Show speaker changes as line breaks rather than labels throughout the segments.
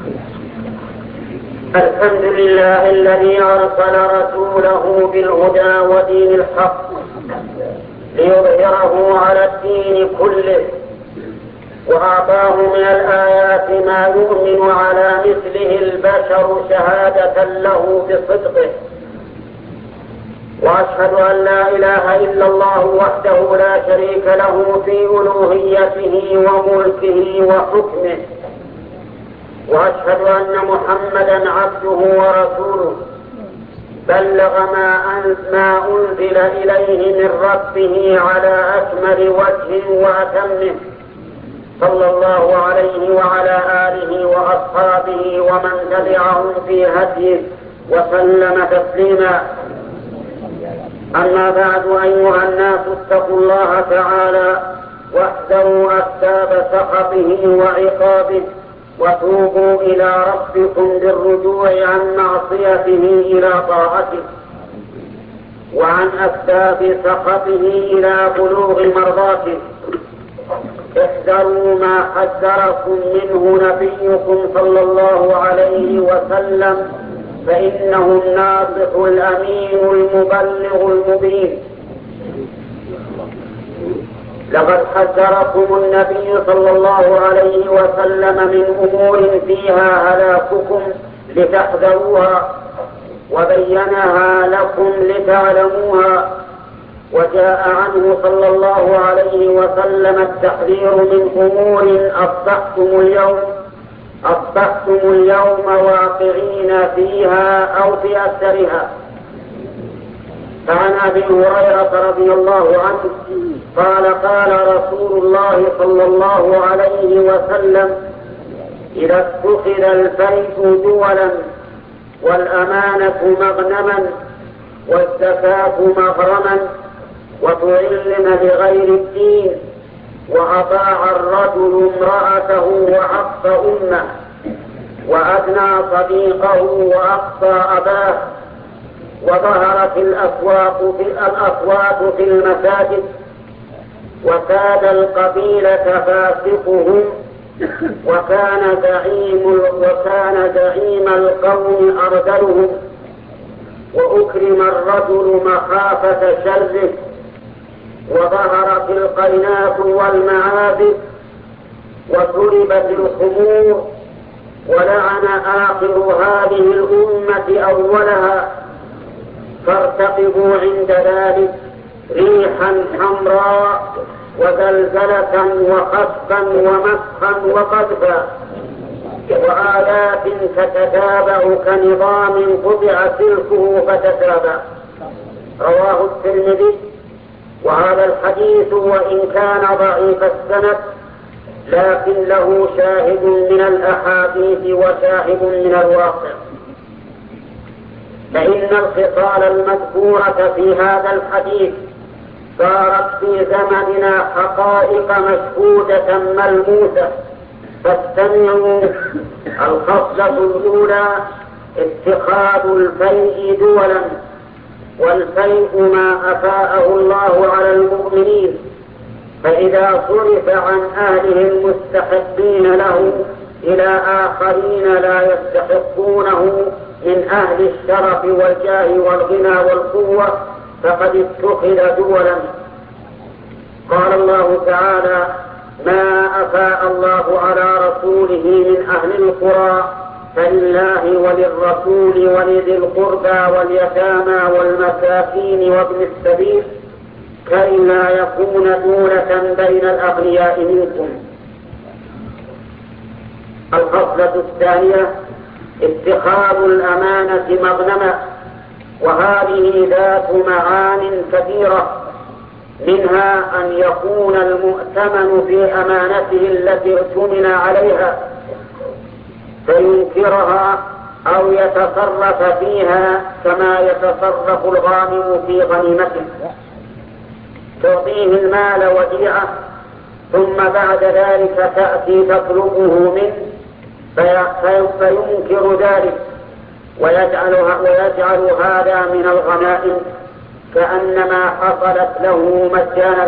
الحمد لله الذي أرسل رسوله بالهدى ودين الحق ليظهره على الدين كله، وأعطاه من الآيات ما يؤمن على مثله البشر شهادة له بصدقه. وأشهد أن لا إله إلا الله وحده لا شريك له في ألوهيته وملكه وحكمه، وأشهد أن محمدا عبده ورسوله بلغ ما أنزل إليه من ربه على أكمل وجه وأتمه، صلى الله عليه وعلى آله وأصحابه ومن تبعهم في هديه وسلم تسليما. أما بعد، أيها الناس، اتقوا الله تعالى واحذروا أسباب سخطه وعقابه، وتوبوا إلى ربكم بالرجوع عن معصيته إلى طاعته، وعن أسباب سخطه إلى بلوغ مرضاته. احذروا ما حذركم منه نبيكم صلى الله عليه وسلم، فإنه الناصح الأمين المبلغ المبين. لقد حذركم النبي صلى الله عليه وسلم من أمور فيها هلاككم لتحذروها، وبينها لكم لتعلموها. وجاء عنه صلى الله عليه وسلم التحذير من أمور أصبحتم اليوم واقعين فيها أو في أثرها. فعن أبي هريرة رضي الله عنه قال: قال رسول الله صلى الله عليه وسلم: إذا اتخذ الفيء دولا، والأمانة مغنما، والزكاة مغرما، وتعلم بغير الدين، وأطاع الرجل امرأته وعق أمه، وأدنى صديقه وأقصى أباه، وظهرت الأصوات في المساجد، وساد القبيلة فاسقهم، وكان زعيم القوم أرذلهم، وأكرم الرجل مخافة شره، وظهرت القينات والمعابد، وشربت الخمور، ولعن آخر هذه الأمة أولها. فارتقبوا عند ذلك ريحا حمراء، وزلزلة، وخسفا، ومسخا، وقذفا، وآيات تتتابع كنظام قطع سلكه فتتابع. رواه الترمذي. وهذا الحديث وإن كان ضعيف السند، لكن له شاهد من الأحاديث وشاهد من الواقع، فإن الخصال المذكورة في هذا الحديث صارت في زمننا حقائق مشهودة ملموسة. فاستمعوا: الخصلة الأولى اتخاذ الفيء دولا، والفيء ما أفاءه الله على المؤمنين، فإذا صرف عن أهله المستحقين له إلى آخرين لا يستحقونه من أهل الشرف والجاه والغنى والقوة، فقد اتخذ دولا. قال الله تعالى: ما أفاء الله على رسوله من أهل القرى فلله وللرسول ولذي القربى واليتامى والمساكين وابن السبيل، كي لا يكون دولة بين الأغنياء منكم. الخصلة الثانية اتخاذ الأمانة مغنما، وهذه ذات معان كثيرة، منها أن يكون المؤتمن في أمانته التي اؤتمن عليها فينكرها أو يتصرف فيها كما يتصرف الغانم في غنيمته، تعطيه المال وديعة، ثم بعد ذلك تأتي تطلبه منه فينكر ذلك ويجعل هذا من الغنائم كأنما حصلت له مجانا.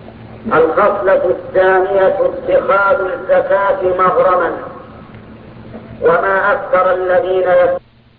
الخصلة الثانية اتخاذ الزكاة مغرما، وما أكثر الذين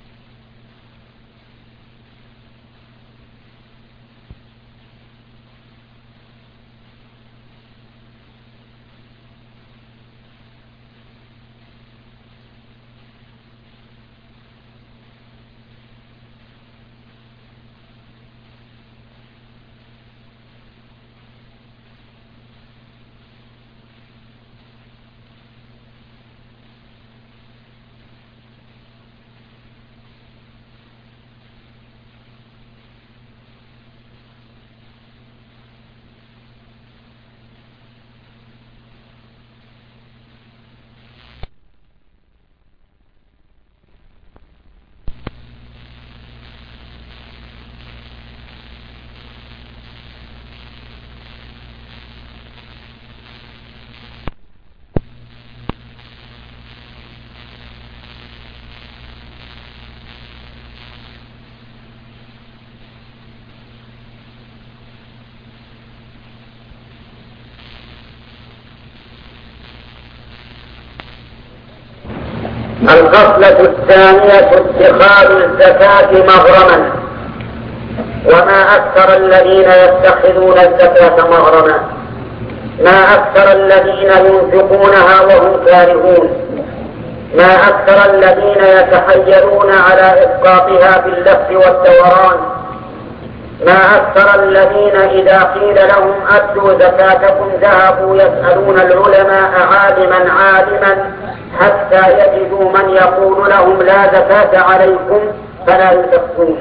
الخصلة الثانية اتخاذ الزكاة مغرما. وما أكثر الذين يتخذون الزكاة مغرما، ما أكثر الذين ينفقونها وهم كارهون، ما أكثر الذين يتحيلون على إسقاطها باللف والدوران، ما أكثر الذين إذا قيل لهم أدوا زكاتكم ذهبوا يسألون العلماء عالما حتى يجدوا من يقول لهم لا زكاة عليكم فلا يزكون.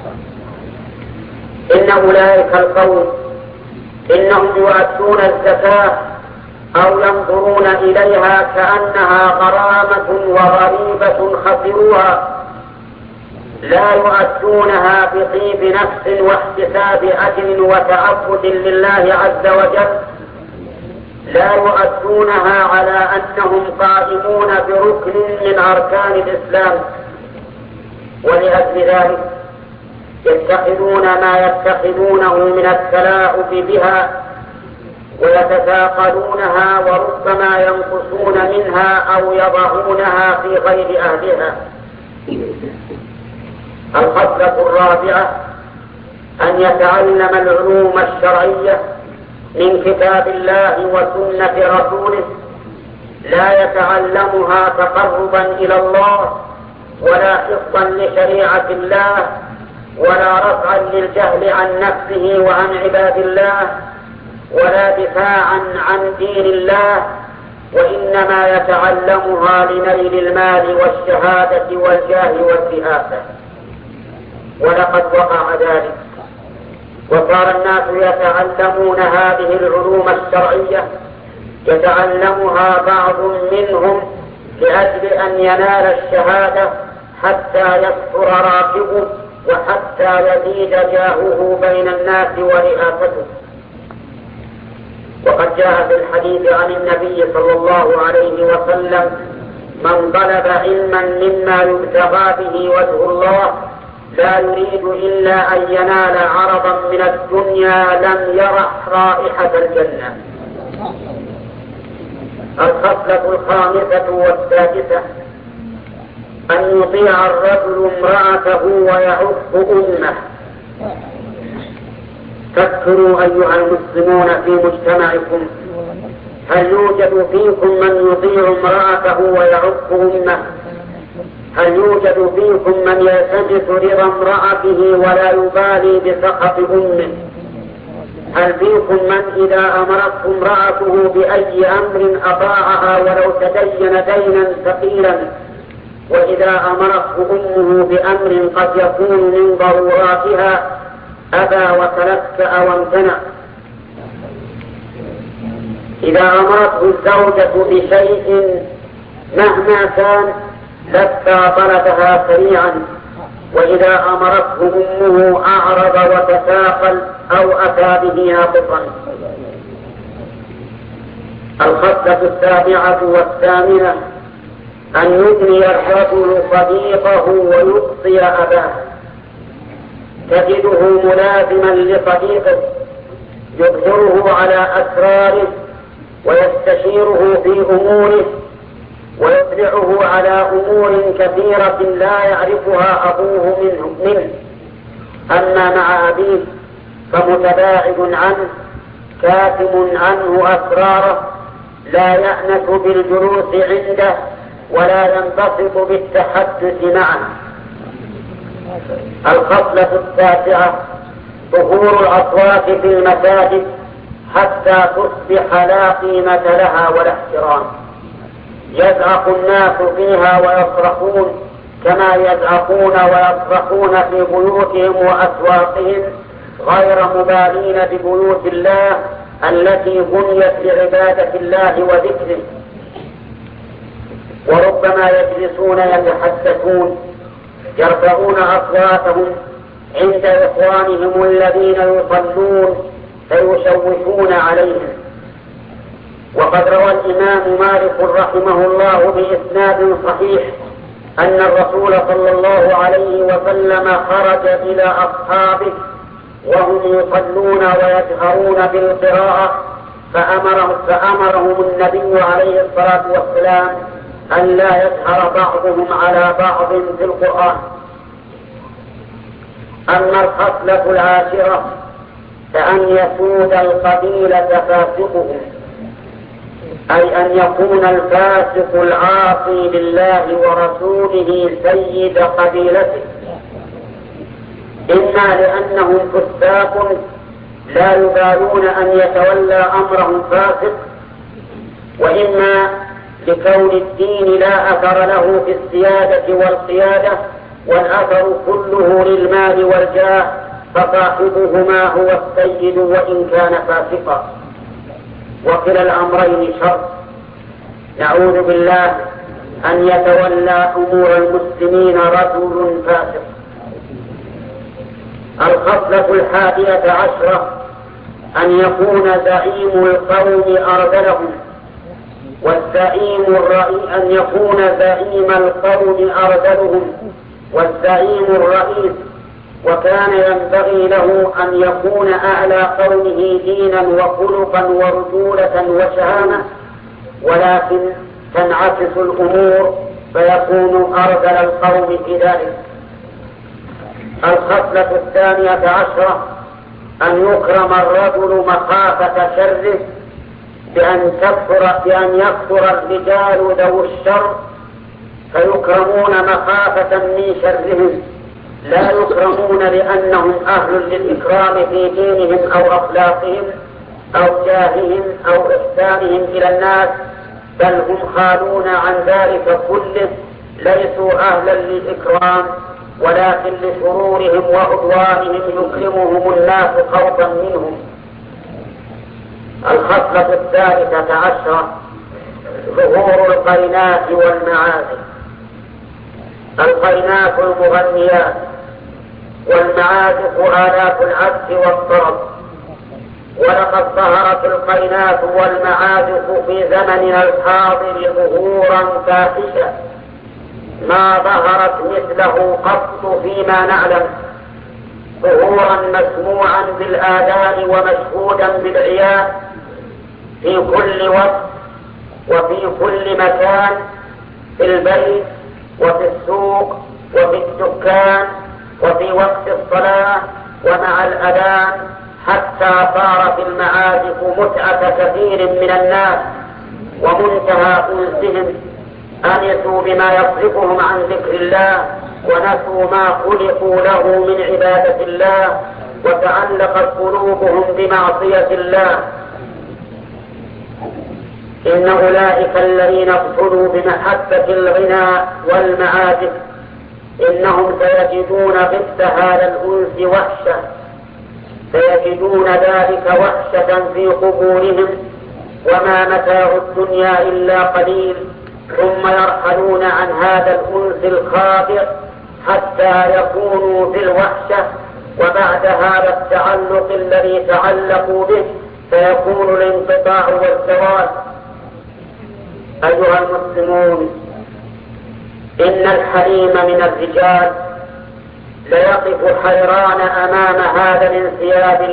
إن أولئك القوم إنهم يؤدون الزكاة أو ينظرون إليها كأنها غرامة وغريبة خسروها، لا يؤدونها بطيب نفس واحتساب أجر وتعبد لله عز وجل، لا يؤدونها على أنهم قائمون بركن من أركان الإسلام، ولأجل ذلك يتخذون ما يتخذونه من التلاعب بها ويتثاقلونها وربما ينقصون منها أو يضعونها في غير أهلها. الخصلة الرابعة أن يتعلم العلوم الشرعية من كتاب الله وسنة رسوله، لا يتعلمها تقربا إلى الله ولا حفظا لشريعة الله ولا رفعا للجهل عن نفسه وعن عباد الله ولا دفاعا عن دين الله، وإنما يتعلمها لنيل المال والشهادة والجاه والرئاسة. ولقد وقع ذلك، وصار الناس يتعلمون هذه العلوم الشرعية، يتعلمها بعض منهم لأجل أن ينال الشهادة حتى يكثر راتبه وحتى يزيد جاهه بين الناس ورئاسته. وقد جاء في الحديث عن النبي صلى الله عليه وسلم: من طلب علما مما يبتغى به وجه الله لا يريد إلا أن ينال عرضا من الدنيا لم يرح رائحة الجنة. الخصلة الخامسة والسادسة أن يطيع الرجل امرأته ويعف أمه. فكروا أيها المسلمون في مجتمعكم، هل يوجد فيكم من يطيع امرأته ويعف أمه؟ هل يوجد فيكم من يلتمس رضا امرأته ولا يبالي بسخط أمه؟ هل فيكم من إذا أمرته امرأته بأي أمر أطاعها ولو تدين دينا ثقيلا، وإذا أمرته أمه بأمر قد يكون من ضروراتها أبى وتلكأ وامتنع؟ إذا أمرته الزوجة بشيء مهما كان لبى طلبها سريعا، وإذا أمرته أمه أعرض وتثاقل أو أتى به ناقصا. الخصلة السابعة والثامنة أن يبني الرجل صديقه ويقصي أباه. تجده ملازما لصديقه يظهره على أسراره ويستشيره في أموره ويسلمه يتبعه على أمور كثيرة لا يعرفها أبوه منه. أما مع أبيه فمتباعد عنه كاتم عنه أسراره، لا يأنس بالجلوس عنده ولا ينبسط بالتحدث معه. الخصلة التاسعة ظهور الأصوات في المساجد حتى تصبح لا قيمة لها ولا احترام. يزعق الناس فيها ويصرخون كما يزعقون ويصرخون في بيوتهم وأسواقهم، غير مبالين ببيوت الله التي بنيت لعبادة الله وذكره. وربما يجلسون يتحدثون يرفعون أصواتهم عند إخوانهم الذين يصلون فيشوشون عليهم. وقد روى الإمام مالك رحمه الله بإسناد صحيح أن الرسول صلى الله عليه وسلم خرج إلى أصحابه وهم يصلون ويجهرون بالقراءة، فأمرهم النبي عليه الصلاة والسلام أن لا يجهر بعضهم على بعض في القرآن. أما الخصلة العاشرة فأن يسود القبيلة فاسقهم، أي أن يكون الفاسق العاصي لله ورسوله سيد قبيلته، إما لأنهم فساق لا يبالون أن يتولى أمرهم فاسق، وإما لكون الدين لا أثر له في السيادة والقيادة، والأثر كله للمال والجاه، فصاحبهما هو السيد وإن كان فاسقا. وكلا الأمرين شر، نعوذ بالله أن يتولى أمور المسلمين رجل فاسق. الخصلة 11 أن يكون زعيم القوم أرذلهم، أن يكون زعيم القوم أرذلهم والزعيم الرئيس، وكان ينبغي له أن يكون أعلى قومه دينا وخلقا ورجولة وشهامة، ولكن تنعكس الأمور فيكون أرذل القوم في ذلك. الخصلة 12 أن يكرم الرجل مخافة شره، بأن يكثر الرجال ذو الشر فيكرمون مخافة من شرهم، لا يكرمون لأنهم أهل للإكرام في دينهم أو أخلاقهم أو جاههم أو إحسانهم إلى الناس، بل هم خالون عن ذلك كله، ليسوا أهلا للإكرام، ولكن لشرورهم وعدوانهم يكرمهم الناس خوفا منهم. الخصلة 13 ظهور القرينات والمعازف. القرينات المغنيات، والمعازف آلات العزف والطرب. ولقد ظهرت القرينات والمعازف في زمننا الحاضر ظهورا فاحشا ما ظهرت مثله قط فيما نعلم، ظهورا مسموعا بالآذان ومشهودا بالعيان في كل وقت وفي كل مكان، في البيت وفي السوق وفي الدكان وفي وقت الصلاة ومع الأذان، حتى صار في المعازف متعة كثير من الناس ومنتهى أنسهم، أنسوا بما يصرفهم عن ذكر الله ونسوا ما خلقوا له من عبادة الله، وتعلقت قلوبهم بمعصية الله. إن أولئك الذين ابتلوا بمحبة الغنى والمعازف إنهم سيجدون ضد هذا الأنس وحشة، سيجدون ذلك وحشة في قبورهم، وما متاع الدنيا إلا قليل، ثم يرحلون عن هذا الأنس الخاطئ حتى يكونوا في الوحشة، وبعد هذا التعلق الذي تعلقوا به سيكون الانقطاع والزوال. أيها المسلمون، إن الحليم من الرجال ليقف حيران أمام هذا الانسياب الجارف إلى آلاف اللهو والمعازف.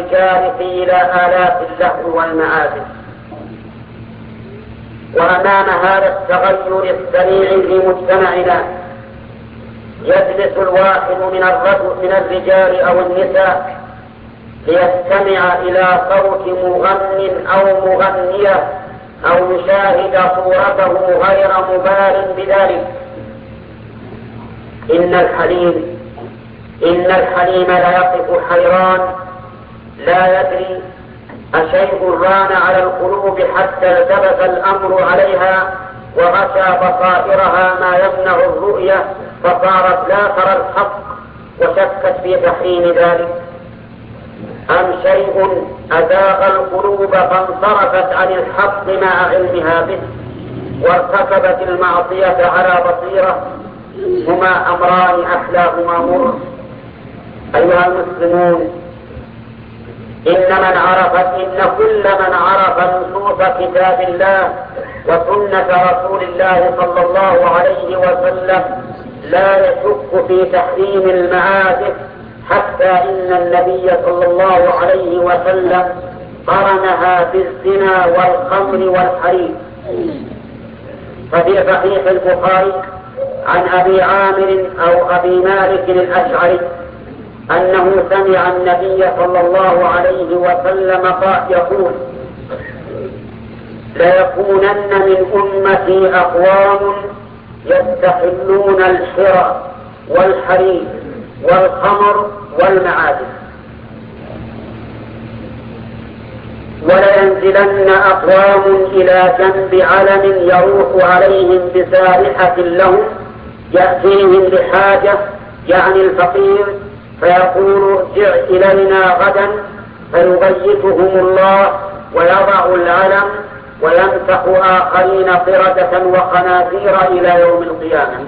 وأمام هذا التغير السريع في مجتمعنا يجلس الواحد من الرجال أو النساء ليستمع إلى صوت مغن أو مغنية أو يشاهد صورته غير مبال بذلك. إن الحليم لا يقف حيران لا يدري أشيء ران على القلوب حتى التبس الأمر عليها وغشى بصائرها ما يمنع الرؤية فصارت لا ترى الحق وشكت في تحريم ذلك، أم شيء أزاغ القلوب فانصرفت عن الحق مع علمها به وارتكبت المعصية على بصيرة، هما أمران أحلاهما مر. أيها المسلمون، إن كل من عرف نصوص كتاب الله وسنة رسول الله صلى الله عليه وسلم لا يشك في تحريم المعازف، حتى إن النبي صلى الله عليه وسلم قرنها بالزنا والخمر والحريم. ففي صحيح البخاري عن أبي عامر أو أبي مالك الأشعري أنه سمع النبي صلى الله عليه وسلم يقول: ليكونن من أمتي أقوام يستحلون الحرى والحرير والخمر والمعازف، ولينزلن أقوام إلى جنب علم يروح عليهم بسارحة لهم يأتيهم لحاجة، يعني الفقير، فيقول: ارجع إلينا غدا، فيبيتهم الله ويضع العلم ويمسح آخرين قردة وخنازير إلى يوم القيامة.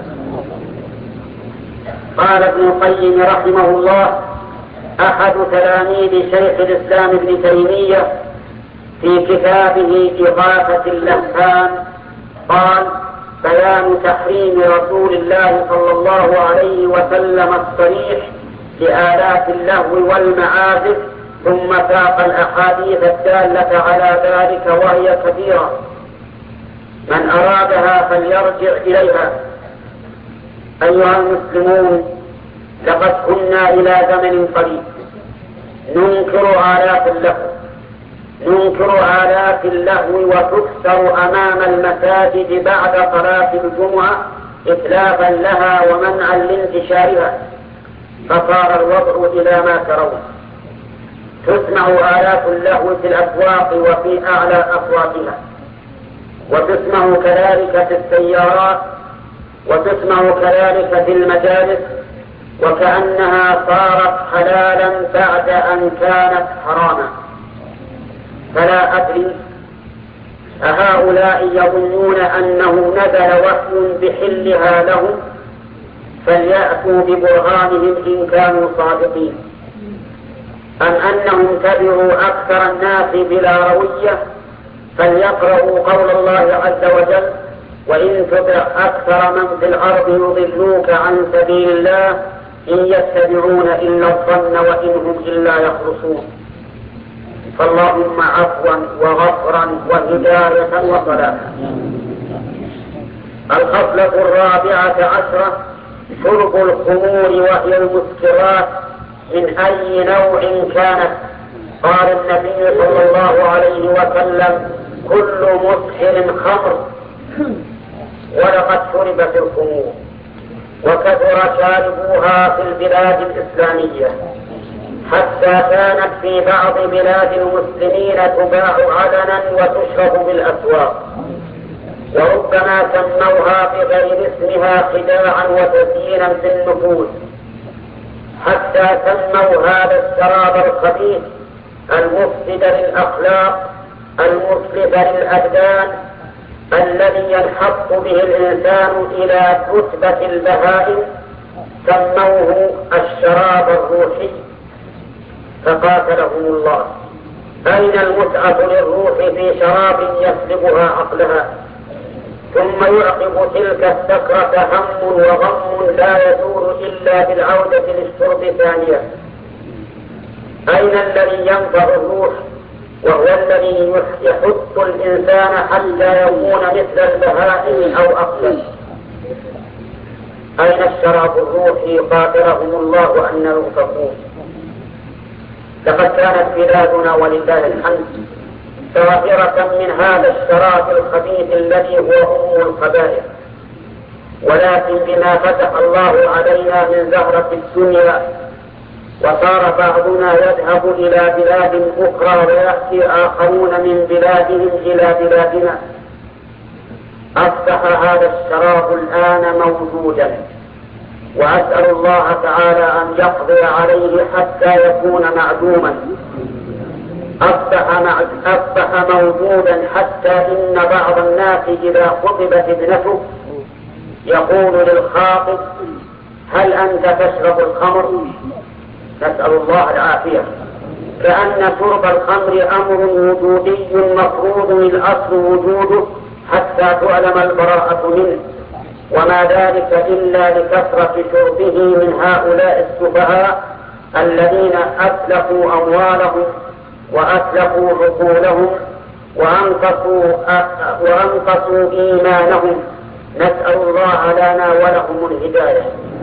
قال ابن القيم رحمه الله أحد تلاميذ شيخ الإسلام ابن تيمية في كتابه إغاثة اللهفان قال: بيان تحريم رسول الله صلى الله عليه وسلم الصريح لآلات اللهو والمعازف، ثم ساق الأحاديث الدالة على ذلك وهي كثيرة، من أرادها فليرجع إليها. أيها المسلمون، لقد كنا إلى زمن قريب ننكر آلات اللهو وتكسر أمام المساجد بعد صلاة الجمعة إتلافا لها ومنعا لانتشارها، فصار الوضع إلى ما ترون. تسمع آلات اللهو في الأسواق وفي أعلى أصواتها، وتسمع كذلك في السيارات، وتسمع كذلك في المجالس، وكأنها صارت حلالا بعد أن كانت حراما. فلا أدري أهؤلاء يظنون أنه نزل وحي بحلها لهم، فليأتوا ببرهانهم إن كانوا صادقين، أم أنهم تبعوا أكثر الناس بلا روية، فليقرأوا قول الله عز وجل: وإن تطع أكثر من في الأرض يضلوك عن سبيل الله إن يتبعون إلا الظن وإن هم إلا يخرصون. فاللهم عفوا وغفرا وهداية وصلاحا. الخصلة 14 شرب الخمور وهي المسكرات من أي نوع كانت. قال النبي صلى الله عليه وسلم: كل مسكر خمر، ولقد شربت الخمور وكثر شاربوها في البلاد الإسلامية، حتى كانت في بعض بلاد المسلمين تباع علنا وتشرب بالأسواق، وربما سموها بغير اسمها خداعا وتزيينا في النفوس، حتى سموا هذا الشراب الخبيث المفسد للأخلاق المسلب للأبدان الذي ينحط به الإنسان إلى رتبة البهائم، سموه الشراب الروحي، فقاتلهم الله. أين المتعة للروح في شراب يسلبها عقلها، ثم يعقب تلك السكرة هم وغم لا يدور إلا بالعودة للشرب ثانية. أين الذي ينفع الروح وهو الذي يحث الإنسان حتى يكون مثل البهائم أو أقل. أين الشراب الروحي قادرهم الله أن يوفقون؟ لقد كانت بلادنا ولله الحمد ظاهرة من هذا الشراب الخبيث الذي هو القبائح، ولكن بما فتح الله علينا من زهرة الدنيا وصار بعضنا يذهب إلى بلاد أخرى ويأتي آخرون من بلادهم إلى بلادنا، أصبح هذا الشراب الآن موجودا، وأسأل الله تعالى أن يقضي عليه حتى يكون معدوما. أصبح موجودا حتى إن بعض الناس إذا خطبت ابنته يقول للخاطب: هل أنت تشرب الخمر؟ نسأل الله العافية، كأن شرب الخمر أمر وجودي مفروض الأصل وجوده حتى تعلم البراءة منه، وما ذلك إلا لكثرة شربه من هؤلاء السفهاء الذين أتلفوا أموالهم وأتلفوا عقولهم وأنقصوا إيمانهم. نسأل الله لنا ولهم الهداية.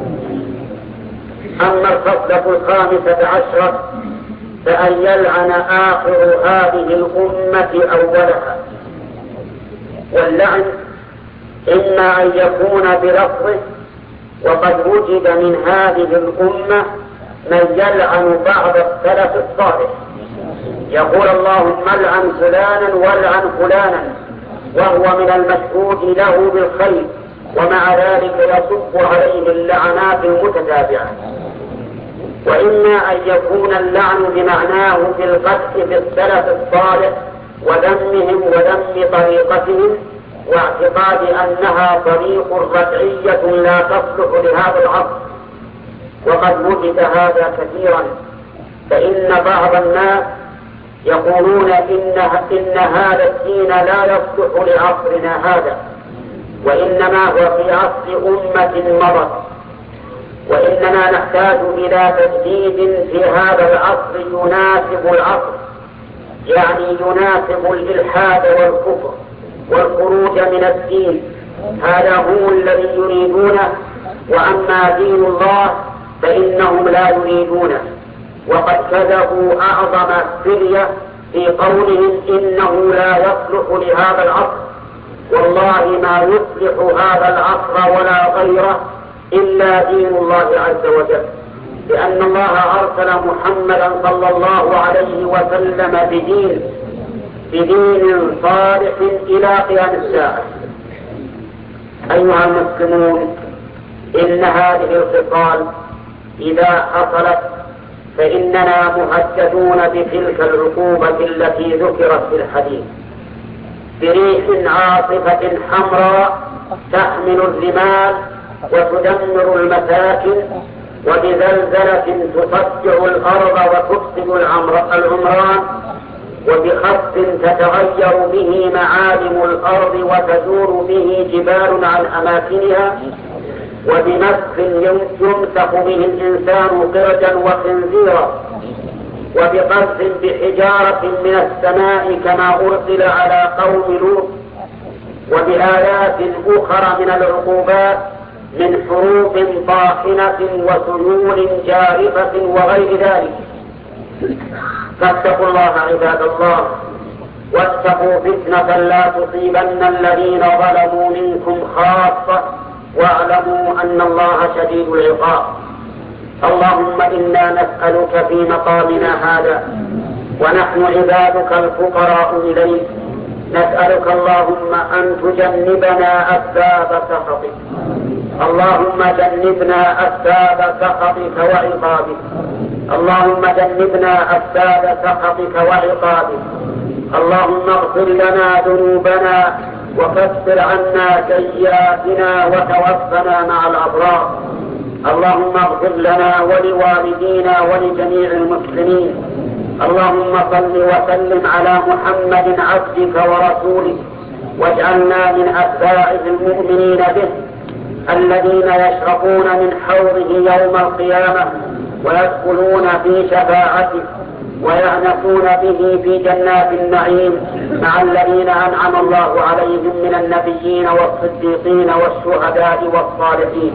أما الخصلة 15 فأن يلعن آخر هذه الأمة أولها. واللعن إما أن يكون بلفظه، وقد وجد من هذه الأمة من يلعن بعض السلف الصالح، يقول: اللهم العن فلانا والعن فلانا، وهو من المشهود له بالخير، ومع ذلك يصب عليه اللعنات المتتابعة. وإما أن يكون اللعن بمعناه في القدح في السلف الصالح وذمهم وذم طريقتهم واعتقاد أنها طريق رجعية لا تصلح لهذا العصر، وقد وجد هذا كثيرا. فإن بعض الناس يقولون إن هذا الدين لا يصلح لعصرنا هذا، وإنما هو في عصر أمة مضت، وإننا نحتاج إلى تجديد في هذا العصر يناسب العصر، يعني يناسب الإلحاد والكفر والخروج من الدين. هذا هو الذي يريدونه، وأما دين الله فإنهم لا يريدونه، وقد كذبوا أعظم فرية في قولهم إنه لا يصلح لهذا العصر. والله ما يصلح هذا العصر ولا غيره إلا دين الله عز وجل، لأن الله أرسل محمدا صلى الله عليه وسلم بدين صالح إلى قيام الساعة. أيها المسلمون، إن هذه الخصال إذا حصلت فإننا مهددون بتلك العقوبة التي ذكرت في الحديث: بريح عاصفة حمراء تحمل الرمال وتدمر المساكن، وبزلزلة تصدع الأرض وتفسد العمران، وبخسف تتغير به معالم الأرض وتدور به جبال عن أماكنها، وبمسخ يمسخ به الإنسان قردا وخنزيرا، وبقذف بحجارة من السماء كما أرسل على قوم لوط، وبآيات أخرى من العقوبات من حروب طاحنة وسيول جارفة وغير ذلك. فاتقوا الله عباد الله، واتقوا فتنة لا تصيبن الذين ظلموا منكم خاصة، واعلموا أن الله شديد العقاب. اللهم إنا نسألك في مقامنا هذا ونحن عبادك الفقراء إليك، نسألك اللهم أن تجنبنا أسباب سخطك، اللهم جنبنا أسباب سخطك وعقابك، اللهم جنبنا أسباب سخطك وعقابك، اللهم اغفر لنا ذنوبنا وكفر عنا سيئاتنا وتوفنا مع الأبرار. اللهم اغفر لنا ولوالدينا ولجميع المسلمين. اللهم صل وسلم على محمد عبدك ورسولك، واجعلنا من أتباعه المؤمنين به الذين يشربون من حوضه يوم القيامة ويدخلون في شفاعته. ويأنسون به في جنات النعيم مع الذين أنعم الله عليهم من النبيين والصديقين والشهداء والصالحين.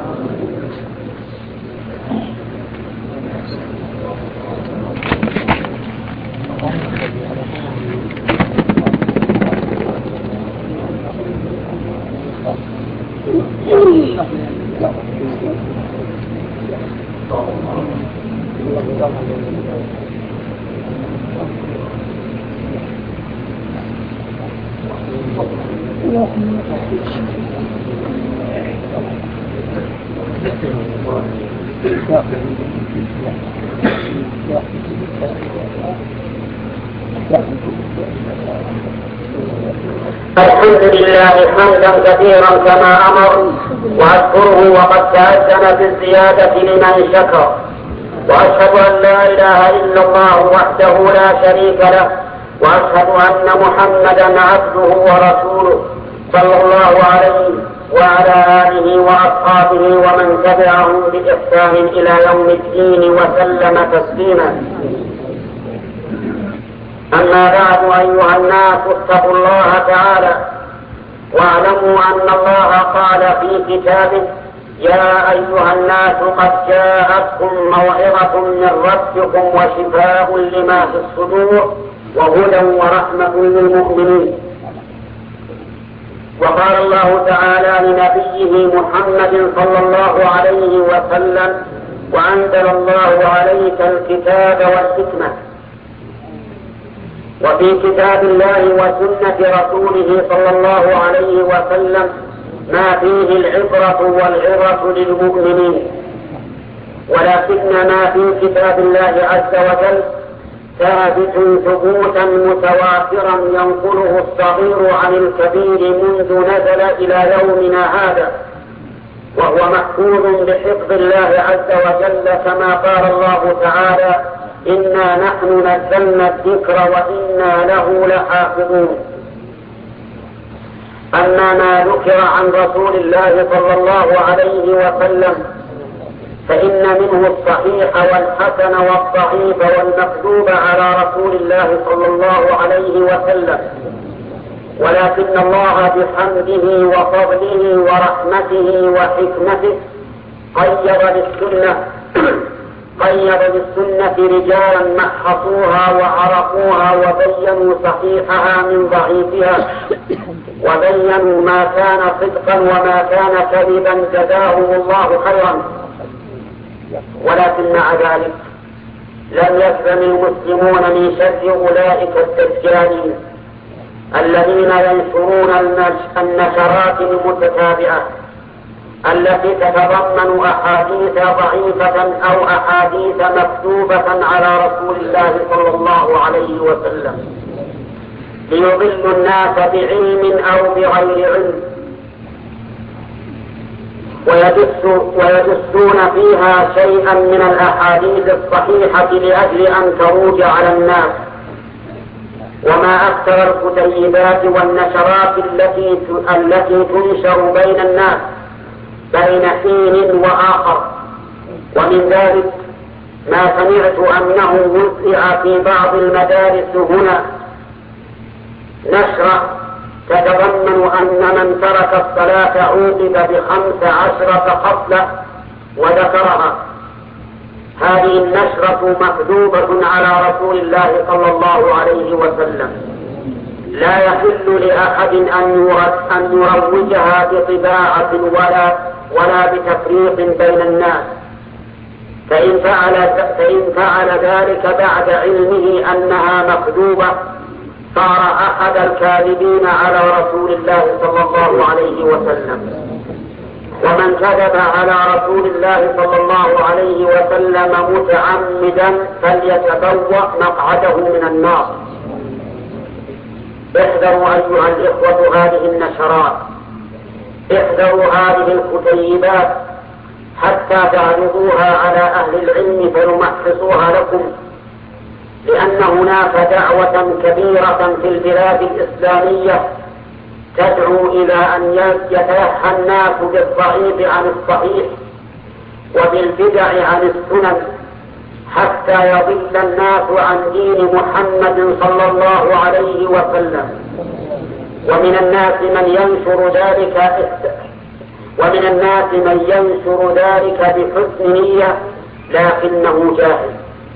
الحمد لله حمدا كثيرا كما أمر، وأشكره وقد تأذن بالزيادة لمن شكر، وأشهد أن لا إله إلا الله وحده لا شريك له، وأشهد أن محمدا عبده ورسوله صلى الله عليه وعلى آله وأصحابه ومن تبعهم بإحسان إلى يوم الدين وسلم تسليما. أما بعد، أيها الناس اتقوا الله تعالى واعلموا أن الله قال في كتابه: يا أيها الناس قد جاءتكم موعظة من ربكم وشفاء لما في الصدور وهدى ورحمة للمؤمنين. وقال الله تعالى لنبيه محمد صلى الله عليه وسلم: وأنزل الله عليك الكتاب والحكمة. وفي كتاب الله وسنة رسوله صلى الله عليه وسلم ما فيه العبرة والعظة للمؤمنين، ولكن ما في كتاب الله عز وجل ثابت ثبوتا متواترا ينقله الصغير عن الكبير منذ نزل إلى يومنا هذا، وهو محفوظ بحفظ الله عز وجل، كما قال الله تعالى: إنا نحن نزلنا الذكر وإنا له لحافظون. أما ما ذكر عن رسول الله صلى الله عليه وسلم فإن منه الصحيح والحسن والضعيف والمكذوب على رسول الله صلى الله عليه وسلم، ولكن الله بحمده وفضله ورحمته وحكمته قيض بالسنة رجالا محصوها وعرفوها وبينوا صحيحها من ضعيفها، وبينوا ما كان صدقا وما كان كذبا، جزاهم الله خيرا. ولكن مع ذلك لم يسلم المسلمون من شر أولئك الدجالين الذين ينشرون النشرات المتتابعة التي تتضمن أحاديث ضعيفة أو أحاديث مكتوبة على رسول الله صلى الله عليه وسلم ليضلوا الناس بعلم أو بغير علم، ويدسون فيها شيئا من الأحاديث الصحيحة لأجل أن تروج على الناس. وما أكثر الكتيبات والنشرات التي تنشر بين الناس بين حين وآخر. ومن ذلك ما سمعت أنه وزع في بعض المدارس هنا نشرة تتضمن أن من ترك الصلاة عوقب ب15 قتلة وذكرها. هذه النشرة مكذوبة على رسول الله صلى الله عليه وسلم، لا يحل لأحد أن يروجها بطباعة ولا بتفريق بين الناس، فإن فعل ذلك بعد علمه أنها مكذوبة صار أحد الكاذبين على رسول الله صلى الله عليه وسلم. ومن كذب على رسول الله صلى الله عليه وسلم متعمدا فليتبوأ مقعده من النار. احذروا أيها الإخوة هذه النشرات، احذروا هذه الكتيبات حتى تعرضوها على أهل العلم فيمحصوها لكم، لأن هناك دعوة كبيرة في البلاد الإسلامية تدعو إلى أن يتيحى الناس بالضعيف عن الصحيح وبالبدع عن السنن، حتى يضل الناس عن دين محمد صلى الله عليه وسلم. ومن الناس من ينشر ذلك بحسن نية لكنه جاهل.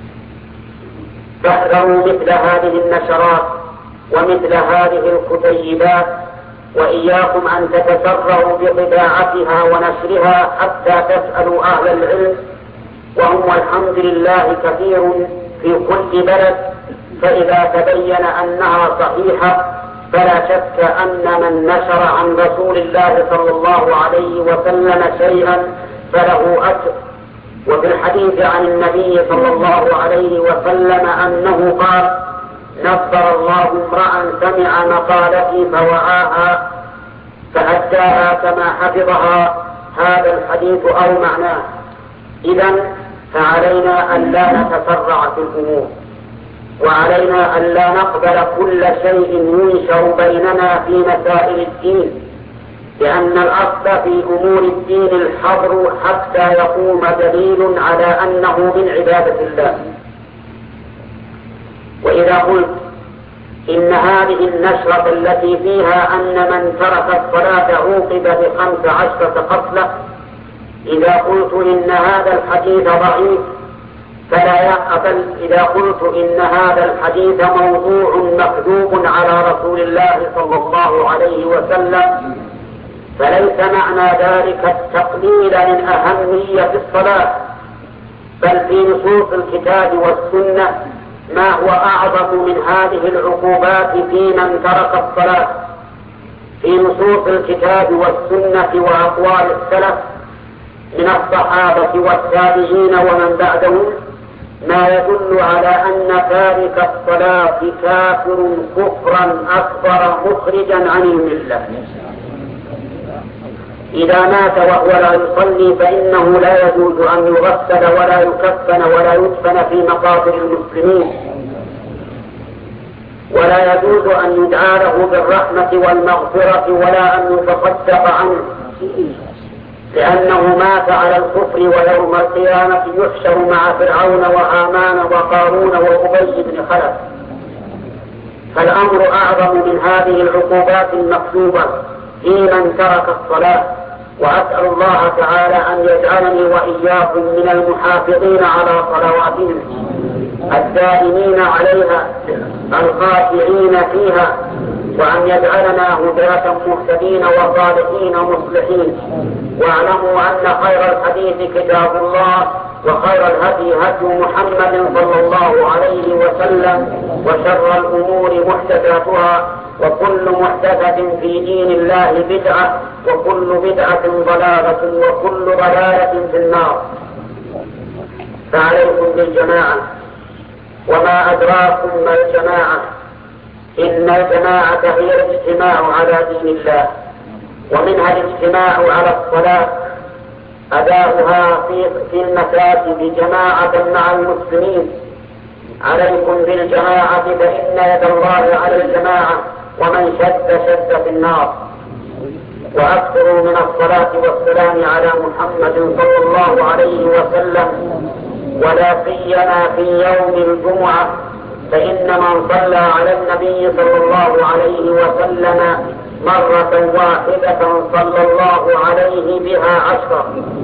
فاحذروا مثل هذه النشرات ومثل هذه الكتيبات، وإياكم أن تتسرعوا بطباعتها ونشرها حتى تسألوا أهل العلم، وهم الحمد لله كثير في كل بلد. فإذا تبين أنها صحيحة فلا شك أن من نشر عن رسول الله صلى الله عليه وسلم شيئا فله أجر. وفي الحديث عن النبي صلى الله عليه وسلم أنه قال: نصر الله امرأ سمع مقالتي فوعاها فأداها كما حفظها. هذا الحديث أو معناه. إذن فعلينا أن لا نتسرع في الأمور، وعلينا أن لا نقبل كل شيء ينشر بيننا في مسائل الدين، لأن الأصل في أمور الدين الحظر حتى يقوم دليل على أنه من عبادة الله. وإذا قلت إن هذه النشرة التي فيها أن من ترك الصلاة عوقب ب15 خصلة، إذا قلت إن هذا الحديث ضعيف فلا يقبل. إذا قلت إن هذا الحديث موضوع مكذوب على رسول الله صلى الله عليه وسلم، فليس معنى ذلك التقليل من أهمية الصلاة، بل في نصوص الكتاب والسنة ما هو أعظم من هذه العقوبات في من ترك الصلاة. في نصوص الكتاب والسنة وأقوال السلف من الصحابة والتابعين ومن بعدهم ما يدل على أن تارك الصلاة كافر كفرا أكبر مخرجا عن الملة. إذا مات وهو لا يصلي فإنه لا يجوز أن يغسل ولا يكفن ولا يدفن في مقابر المسلمين، ولا يجوز أن يدعى له بالرحمة والمغفرة ولا أن يتصدق عنه، لأنه مات على الكفر، ويوم القيامة يحشر مع فرعون وهامان وقارون وأبي بن خلف. فالأمر أعظم من هذه العقوبات المكتوبة في من ترك الصلاة. وأسأل الله تعالى أن يجعلني وإياكم من المحافظين على صلواتهم الدائمين عليها الخاشعين فيها، وأن يجعلنا هداة مهتدين وصالحين مصلحين. واعلموا أن خير الحديث كتاب الله، وخير الهدي هدي محمد صلى الله عليه وسلم، وشر الأمور محدثاتها، وكل محدثة في دين الله بدعة، وكل بدعة ضلالة، وكل ضلالة في النار. فعليكم بالجماعة. وما أدراكم ما الجماعة؟ إن الجماعة هي الاجتماع على دين الله، ومنها الاجتماع على الصلاة، أداؤها في المساجد جماعة مع المسلمين. عليكم بالجماعة فإن يد الله على الجماعة، ومن شد في النار. وأكثروا من الصلاة والسلام على محمد صلى الله عليه وسلم، ولا سيما في يوم الجمعة، فإن من صلى على النبي صلى الله عليه وسلم مرة واحدة صلى الله عليه بها 10.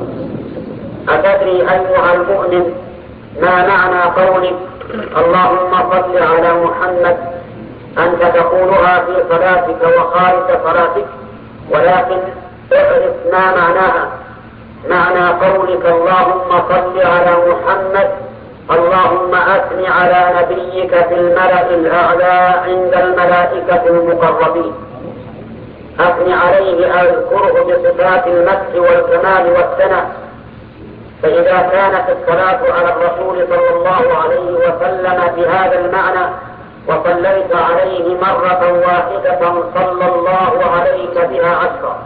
أتدري أيها المؤمن ما معنى قولك اللهم صل على محمد؟ أنت تقولها في صلاتك وخارج صلاتك، ولكن اعرف ما معناها. معنى قولك اللهم صل على محمد: اللهم أثن على نبيك في الملأ الأعلى عند الملائكة المقربين. أثن عليه أذكره بصفات المدح والكمال والثناء. فإذا كانت الصلاة على الرسول صلى الله عليه وسلم بهذا المعنى وصليت عليه مرة واحدة صلى الله عليك بها 10.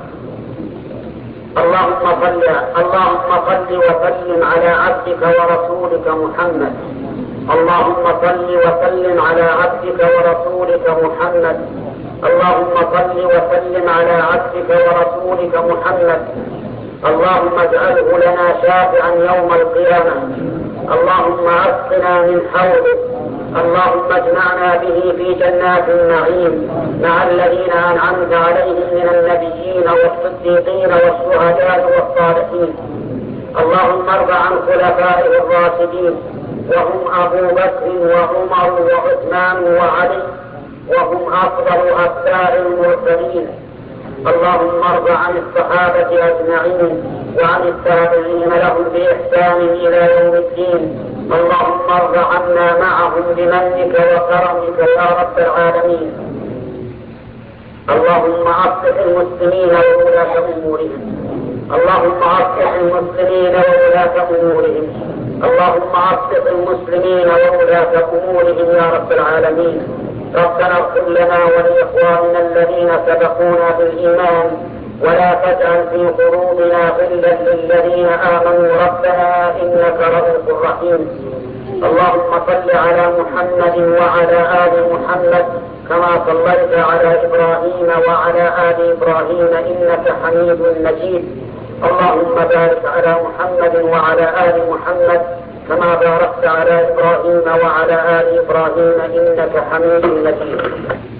اللهم صل وسلم على عبدك ورسولك محمد. اللهم صل وسلم على عبدك ورسولك محمد. اللهم صل وسلم على عبدك ورسولك محمد. اللهم اجعله لنا شافعا يوم القيامة. اللهم اسقنا من حوضك. اللهم اجمعنا به في جنات النعيم مع الذين أنعمت عليهم من النبيين والصديقين والشهداء والصالحين. اللهم ارض عن خلفائه الراشدين وهم أبو بكر وعمر وعثمان وعلي وهم أفضل أتباع المرسلين. اللهم ارض عن الصحابة أجمعين وعن التابعين لهم بإحسان إلى يوم الدين. اللهم ارض عنا معهم بمنك وكرمك يا رب العالمين. اللهم أصلح المسلمين وولاة أمورهم. اللهم أصلح المسلمين وولاة أمورهم. اللهم أصلح المسلمين وولاة أمورهم يا رب العالمين. ربنا اغفر لنا ولإخواننا الذين سبقونا بالإيمان ولا تجعل في قلوبنا غلا للذين آمنوا ربنا إنك رؤوف رحيم. اللهم صل على محمد وعلى آل محمد كما صليت على إبراهيم وعلى آل إبراهيم إنك حميد مجيد. اللهم بارك على محمد وعلى آل محمد كما باركت على إبراهيم وعلى آل إبراهيم إنك حميد مجيد.